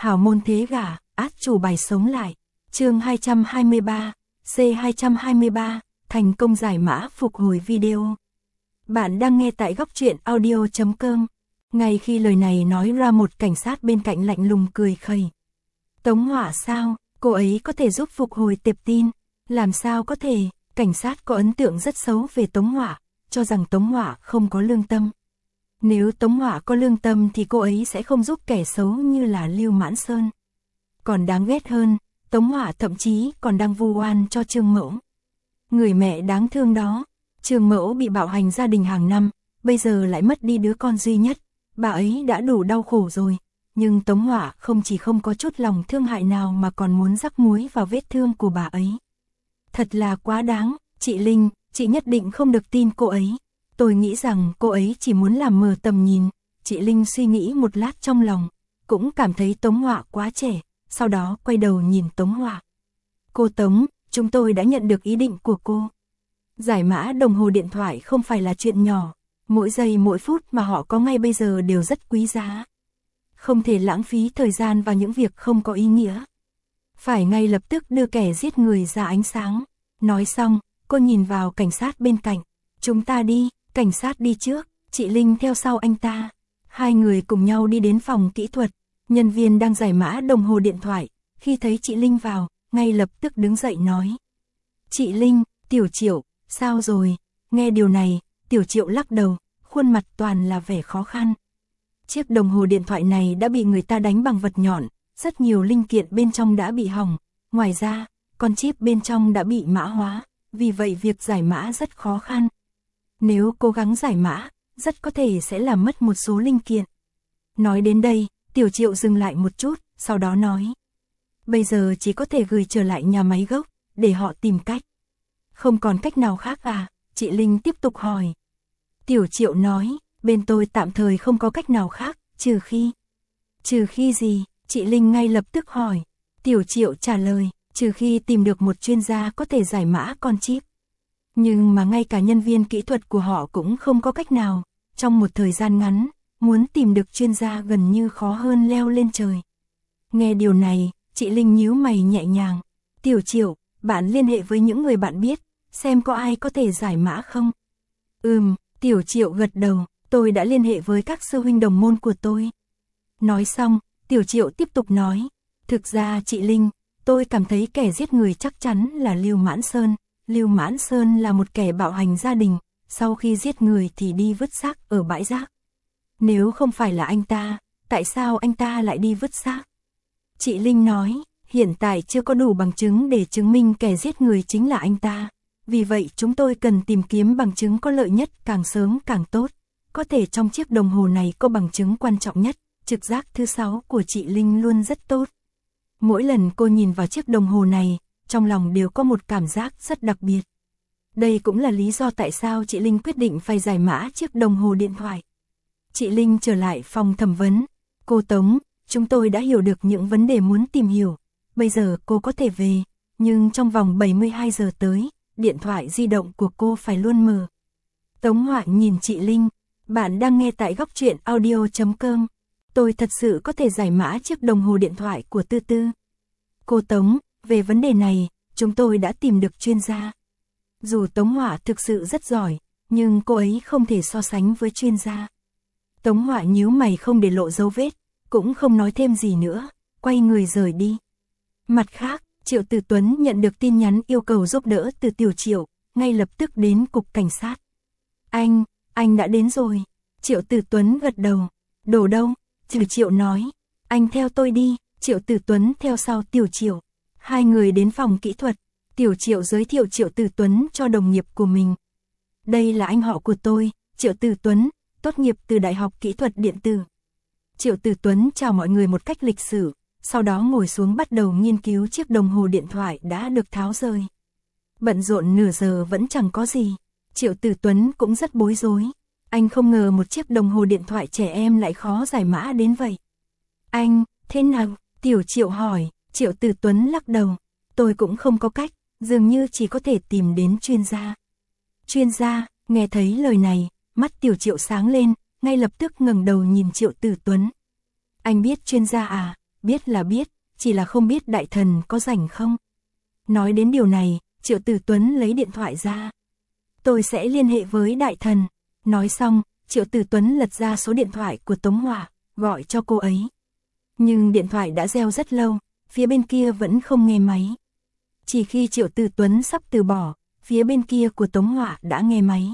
Hảo môn thế gả, át chủ bài sống lại. Chương 223, C223, thành công giải mã phục hồi video. Bạn đang nghe tại góc truyện audio.com. Ngay khi lời này nói ra, một cảnh sát bên cạnh lạnh lùng cười khẩy. Tống Họa sao, cô ấy có thể giúp phục hồi tệp tin? Làm sao có thể? Cảnh sát có ấn tượng rất xấu về Tống Họa, cho rằng Tống Họa không có lương tâm. Nếu Tống Họa có lương tâm thì cô ấy sẽ không giúp kẻ xấu như là Lưu Mãn Sơn. Còn đáng ghét hơn, Tống Họa thậm chí còn đang vu oan cho Trương Mẫu. Người mẹ đáng thương đó, Trương Mẫu bị bạo hành gia đình hàng năm, bây giờ lại mất đi đứa con duy nhất, bà ấy đã đủ đau khổ rồi. Nhưng Tống Họa không chỉ không có chút lòng thương hại nào mà còn muốn rắc muối vào vết thương của bà ấy. Thật là quá đáng, chị Linh, chị nhất định không được tin cô ấy. Tôi nghĩ rằng cô ấy chỉ muốn làm mờ tầm nhìn. Chị Linh suy nghĩ một lát trong lòng, cũng cảm thấy Tống Họa quá trẻ, sau đó quay đầu nhìn Tống Họa. Cô Tống, chúng tôi đã nhận được ý định của cô. Giải mã đồng hồ điện thoại không phải là chuyện nhỏ, mỗi giây mỗi phút mà họ có ngay bây giờ đều rất quý giá. Không thể lãng phí thời gian vào những việc không có ý nghĩa. Phải ngay lập tức đưa kẻ giết người ra ánh sáng. Nói xong, cô nhìn vào cảnh sát bên cạnh. Chúng ta đi, cảnh sát đi trước, chị Linh theo sau anh ta. Hai người cùng nhau đi đến phòng kỹ thuật. Nhân viên đang giải mã đồng hồ điện thoại, khi thấy chị Linh vào, ngay lập tức đứng dậy nói. Chị Linh, Tiểu Triệu, sao rồi? Nghe điều này, Tiểu Triệu lắc đầu, khuôn mặt toàn là vẻ khó khăn. Chiếc đồng hồ điện thoại này đã bị người ta đánh bằng vật nhọn, rất nhiều linh kiện bên trong đã bị hỏng. Ngoài ra, con chip bên trong đã bị mã hóa, vì vậy việc giải mã rất khó khăn. Nếu cố gắng giải mã, rất có thể sẽ làm mất một số linh kiện. Nói đến đây, Tiểu Triệu dừng lại một chút, sau đó nói. Bây giờ chỉ có thể gửi trở lại nhà máy gốc, để họ tìm cách. Không còn cách nào khác à? Chị Linh tiếp tục hỏi. Tiểu Triệu nói, bên tôi tạm thời không có cách nào khác, trừ khi. Trừ khi gì? Chị Linh ngay lập tức hỏi. Tiểu Triệu trả lời, trừ khi tìm được một chuyên gia có thể giải mã con chip. Nhưng mà ngay cả nhân viên kỹ thuật của họ cũng không có cách nào. Trong một thời gian ngắn, muốn tìm được chuyên gia gần như khó hơn leo lên trời. Nghe điều này, chị Linh nhíu mày nhẹ nhàng. Tiểu Triệu, bạn liên hệ với những người bạn biết, xem có ai có thể giải mã không? Tiểu Triệu gật đầu, tôi đã liên hệ với các sư huynh đồng môn của tôi. Nói xong, Tiểu Triệu tiếp tục nói. Thực ra chị Linh, tôi cảm thấy kẻ giết người chắc chắn là Lưu Mãn Sơn. Lưu Mãn Sơn là một kẻ bạo hành gia đình, sau khi giết người thì đi vứt xác ở bãi rác. Nếu không phải là anh ta, tại sao anh ta lại đi vứt xác? Chị Linh nói, hiện tại chưa có đủ bằng chứng để chứng minh kẻ giết người chính là anh ta. Vì vậy chúng tôi cần tìm kiếm bằng chứng có lợi nhất, càng sớm càng tốt. Có thể trong chiếc đồng hồ này có bằng chứng quan trọng nhất. Trực giác thứ 6 của chị Linh luôn rất tốt. Mỗi lần cô nhìn vào chiếc đồng hồ này, trong lòng đều có một cảm giác rất đặc biệt. Đây cũng là lý do tại sao chị Linh quyết định phải giải mã chiếc đồng hồ điện thoại. Chị Linh trở lại phòng thẩm vấn. Cô Tống, chúng tôi đã hiểu được những vấn đề muốn tìm hiểu. Bây giờ cô có thể về, nhưng trong vòng 72 giờ tới, điện thoại di động của cô phải luôn mở. Tống Họa nhìn chị Linh. Bạn đang nghe tại góc truyện audio.com. Tôi thật sự có thể giải mã chiếc đồng hồ điện thoại của Tư Tư. Cô Tống, về vấn đề này, chúng tôi đã tìm được chuyên gia. Dù Tống Họa thực sự rất giỏi, nhưng cô ấy không thể so sánh với chuyên gia. Tống Họa nhíu mày không để lộ dấu vết, cũng không nói thêm gì nữa, quay người rời đi. Mặt khác, Triệu Tử Tuấn nhận được tin nhắn yêu cầu giúp đỡ từ Tiểu Triệu, ngay lập tức đến cục cảnh sát. Anh đã đến rồi. Triệu Tử Tuấn gật đầu. Đồ đâu? Tiểu Triệu nói. Anh theo tôi đi. Triệu Tử Tuấn theo sau Tiểu Triệu. Hai người đến phòng kỹ thuật. Tiểu Triệu giới thiệu Triệu Tử Tuấn cho đồng nghiệp của mình. Đây là anh họ của tôi, Triệu Tử Tuấn, tốt nghiệp từ Đại học Kỹ thuật Điện tử. Triệu Tử Tuấn chào mọi người một cách lịch sự, sau đó ngồi xuống bắt đầu nghiên cứu chiếc đồng hồ điện thoại đã được tháo rời. Bận rộn nửa giờ vẫn chẳng có gì. Triệu Tử Tuấn cũng rất bối rối. Anh không ngờ một chiếc đồng hồ điện thoại trẻ em lại khó giải mã đến vậy. Anh, thế nào? Tiểu Triệu hỏi. Triệu Tử Tuấn lắc đầu. Tôi cũng không có cách, dường như chỉ có thể tìm đến chuyên gia. Chuyên gia, nghe thấy lời này, mắt Tiểu Triệu sáng lên, ngay lập tức ngẩng đầu nhìn Triệu Tử Tuấn. Anh biết chuyên gia à? biết là biết, chỉ là không biết đại thần có rảnh không. Nói đến điều này, Triệu Tử Tuấn lấy điện thoại ra. Tôi sẽ liên hệ với đại thần. Nói xong, Triệu Tử Tuấn lật ra số điện thoại của Tống Hỏa, gọi cho cô ấy. Nhưng điện thoại đã reo rất lâu, phía bên kia vẫn không nghe máy. Chỉ khi Triệu Tử Tuấn sắp từ bỏ, phía bên kia của Tống Hỏa đã nghe máy.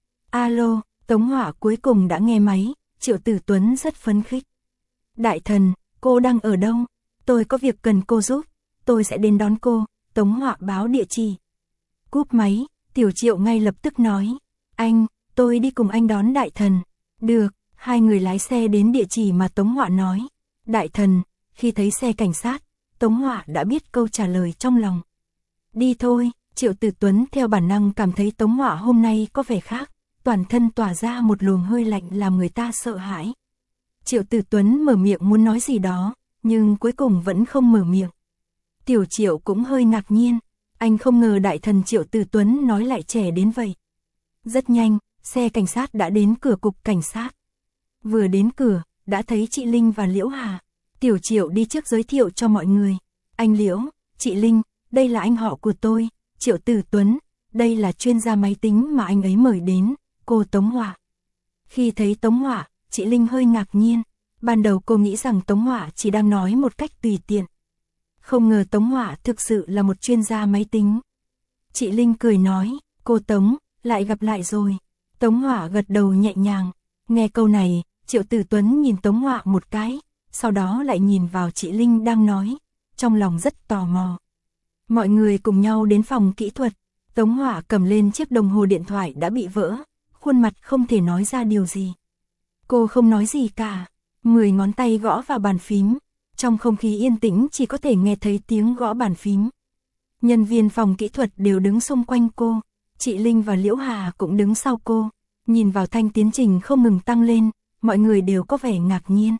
Alo, Tống Hỏa cuối cùng đã nghe máy, Triệu Tử Tuấn rất phấn khích. Đại thần, cô đang ở đâu? Tôi có việc cần cô giúp, tôi sẽ đến đón cô. Tống Hỏa báo địa chỉ. Cúp máy, Tiểu Triệu ngay lập tức nói. Anh, tôi đi cùng anh đón đại thần. Được, hai người lái xe đến địa chỉ mà Tống Hỏa nói. Đại thần, khi thấy xe cảnh sát, Tống Hỏa đã biết câu trả lời trong lòng. Đi thôi, Triệu Tử Tuấn theo bản năng cảm thấy Tống Hỏa hôm nay có vẻ khác, toàn thân tỏa ra một luồng hơi lạnh làm người ta sợ hãi. Triệu Tử Tuấn mở miệng muốn nói gì đó, nhưng cuối cùng vẫn không mở miệng. Tiểu Triệu cũng hơi ngạc nhiên, anh không ngờ đại thần Triệu Tử Tuấn nói lại trẻ đến vậy. Rất nhanh, xe cảnh sát đã đến cửa cục cảnh sát. Vừa đến cửa, đã thấy chị Linh và Liễu Hà. Tiểu Triệu đi trước giới thiệu cho mọi người. Anh Liễu, chị Linh, đây là anh họ của tôi, Triệu Tử Tuấn, đây là chuyên gia máy tính mà anh ấy mời đến, cô Tống Hỏa. Khi thấy Tống Hỏa, chị Linh hơi ngạc nhiên. Ban đầu cô nghĩ rằng Tống Hỏa chỉ đang nói một cách tùy tiện. Không ngờ Tống Hỏa thực sự là một chuyên gia máy tính. Chị Linh cười nói, cô Tống, lại gặp lại rồi. Tống Hỏa gật đầu nhẹ nhàng. Nghe câu này, Triệu Tử Tuấn nhìn Tống Hỏa một cái, sau đó lại nhìn vào chị Linh đang nói, trong lòng rất tò mò. Mọi người cùng nhau đến phòng kỹ thuật, Tống Hỏa cầm lên chiếc đồng hồ điện thoại đã bị vỡ, khuôn mặt không thể nói ra điều gì. Cô không nói gì cả, 10 ngón tay gõ vào bàn phím, trong không khí yên tĩnh chỉ có thể nghe thấy tiếng gõ bàn phím. Nhân viên phòng kỹ thuật đều đứng xung quanh cô, chị Linh và Liễu Hà cũng đứng sau cô, nhìn vào thanh tiến trình không ngừng tăng lên, mọi người đều có vẻ ngạc nhiên.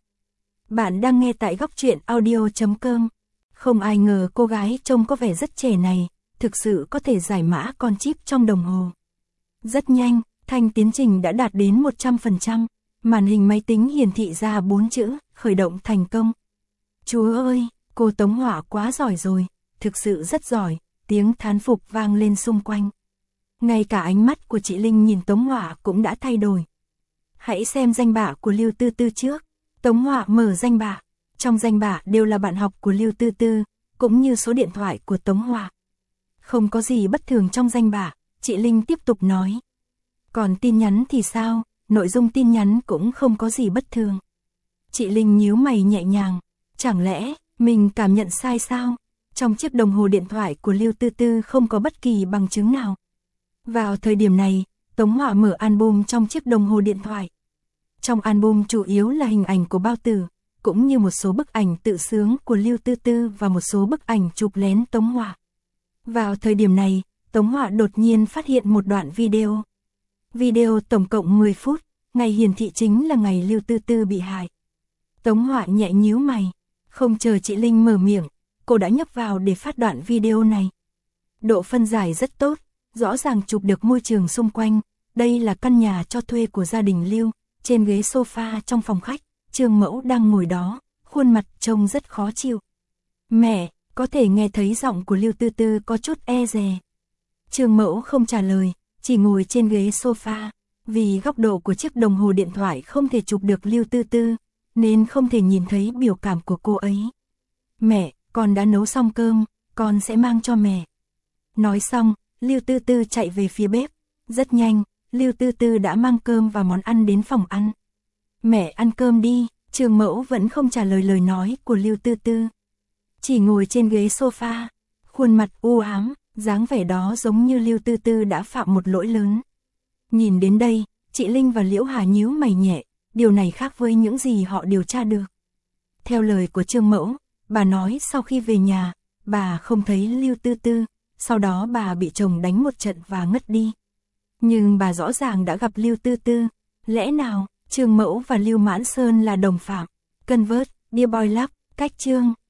Bạn đang nghe tại Góc Truyện Audio.com. Không ai ngờ cô gái trông có vẻ rất trẻ này, thực sự có thể giải mã con chip trong đồng hồ. Rất nhanh, thanh tiến trình đã đạt đến 100%, màn hình máy tính hiển thị ra 4 chữ, khởi động thành công. Chúa ơi, cô Tống Hỏa quá giỏi rồi, thực sự rất giỏi, tiếng thán phục vang lên xung quanh. Ngay cả ánh mắt của chị Linh nhìn Tống Hỏa cũng đã thay đổi. Hãy xem danh bạ của Lưu Tư Tư trước. Tống Hỏa mở danh bạ. Trong danh bạ đều là bạn học của Lưu Tư Tư, cũng như số điện thoại của Tống Hỏa. Không có gì bất thường trong danh bạ, chị Linh tiếp tục nói. Còn tin nhắn thì sao, nội dung tin nhắn cũng không có gì bất thường. Chị Linh nhíu mày nhẹ nhàng, chẳng lẽ mình cảm nhận sai sao? Trong chiếc đồng hồ điện thoại của Lưu Tư Tư không có bất kỳ bằng chứng nào. Vào thời điểm này, Tống Hỏa mở album trong chiếc đồng hồ điện thoại. Trong album chủ yếu là hình ảnh của Bao Tử, cũng như một số bức ảnh tự sướng của Lưu Tư Tư và một số bức ảnh chụp lén Tống Hỏa. Vào thời điểm này, Tống Hỏa đột nhiên phát hiện một đoạn video. Video tổng cộng 10 phút, ngày hiển thị chính là ngày Lưu Tư Tư bị hại. Tống Hỏa nhẹ nhíu mày, không chờ chị Linh mở miệng, cô đã nhấp vào để phát đoạn video này. Độ phân giải rất tốt, rõ ràng chụp được môi trường xung quanh, đây là căn nhà cho thuê của gia đình Lưu, trên ghế sofa trong phòng khách, Trương Mẫu đang ngồi đó, khuôn mặt trông rất khó chịu. Mẹ, có thể nghe thấy giọng của Lưu Tư Tư có chút e dè. Trương Mẫu không trả lời, chỉ ngồi trên ghế sofa, vì góc độ của chiếc đồng hồ điện thoại không thể chụp được Lưu Tư Tư, nên không thể nhìn thấy biểu cảm của cô ấy. Mẹ, con đã nấu xong cơm, con sẽ mang cho mẹ. Nói xong, Lưu Tư Tư chạy về phía bếp. Rất nhanh, Lưu Tư Tư đã mang cơm và món ăn đến phòng ăn. Mẹ ăn cơm đi, Trương Mẫu vẫn không trả lời lời nói của Lưu Tư Tư. Chỉ ngồi trên ghế sofa, khuôn mặt u ám, dáng vẻ đó giống như Lưu Tư Tư đã phạm một lỗi lớn. Nhìn đến đây, chị Linh và Liễu Hà nhíu mày nhẹ, điều này khác với những gì họ điều tra được. Theo lời của Trương Mẫu, bà nói sau khi về nhà, bà không thấy Lưu Tư Tư, sau đó bà bị chồng đánh một trận và ngất đi. Nhưng bà rõ ràng đã gặp Lưu Tư Tư, lẽ nào Trương Mẫu và Lưu Mãn Sơn là đồng phạm? Convert, Dear Boy Love, cách chương